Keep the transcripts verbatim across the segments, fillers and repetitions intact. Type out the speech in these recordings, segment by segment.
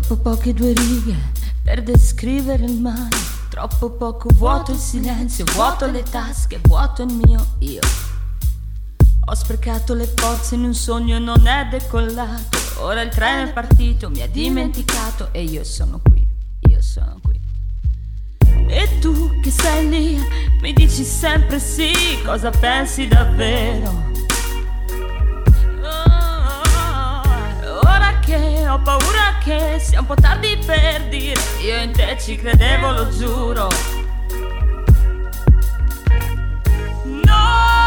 Troppo poche due righe per descrivere il male, troppo poco vuoto il silenzio, vuoto le tasche, vuoto il mio io. Ho sprecato le forze in un sogno e non è decollato. Ora il treno è partito, mi ha dimenticato e io sono qui, io sono qui. E tu che sei lì, mi dici sempre sì, cosa pensi davvero? Ho paura che sia un po' tardi per dire io in te ci credevo, lo giuro. No,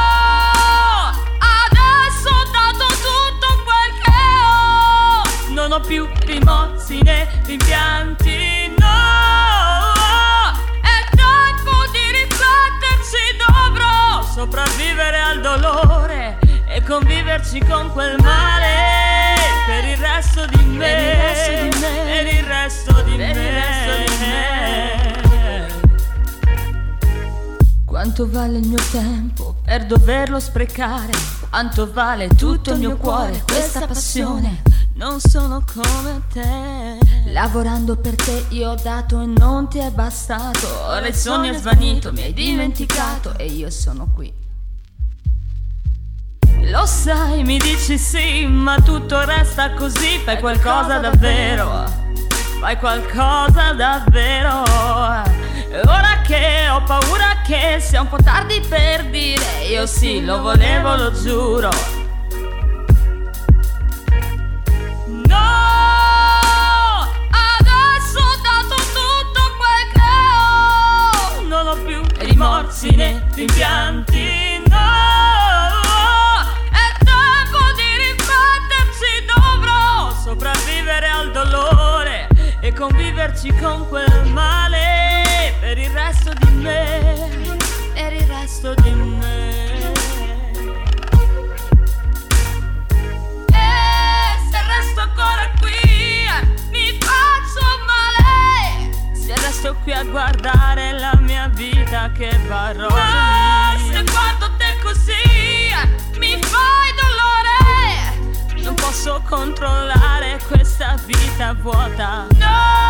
adesso ho dato tutto quel che ho. Non ho più rimorsi né rimpianti, no. È tempo di rifletterci, dovrò sopravvivere al dolore e conviverci con quel male. Per il resto di me, per il resto di me, per il resto di me. Quanto vale il mio tempo per doverlo sprecare? Quanto vale tutto il mio cuore, questa passione? Non sono come te. Lavorando per te io ho dato e non ti è bastato. Ora il sogno è svanito, mi hai dimenticato e io sono qui. Lo sai, mi dici sì, ma tutto resta così. Fai qualcosa davvero, fai qualcosa davvero. Ora che ho paura che sia un po' tardi per dire io sì, lo volevo, lo giuro. No, adesso ho dato tutto quel che ho. Non ho più rimorsi né rimpianti, no. Sopravvivere al dolore e conviverci con quel male. Per il resto di me, per il resto di me. E se resto ancora qui mi faccio male. Se resto qui a guardare la mia vita che va rosa. Ma se guardo te così mi fai dolore. Non posso controllare questa vita vuota. No!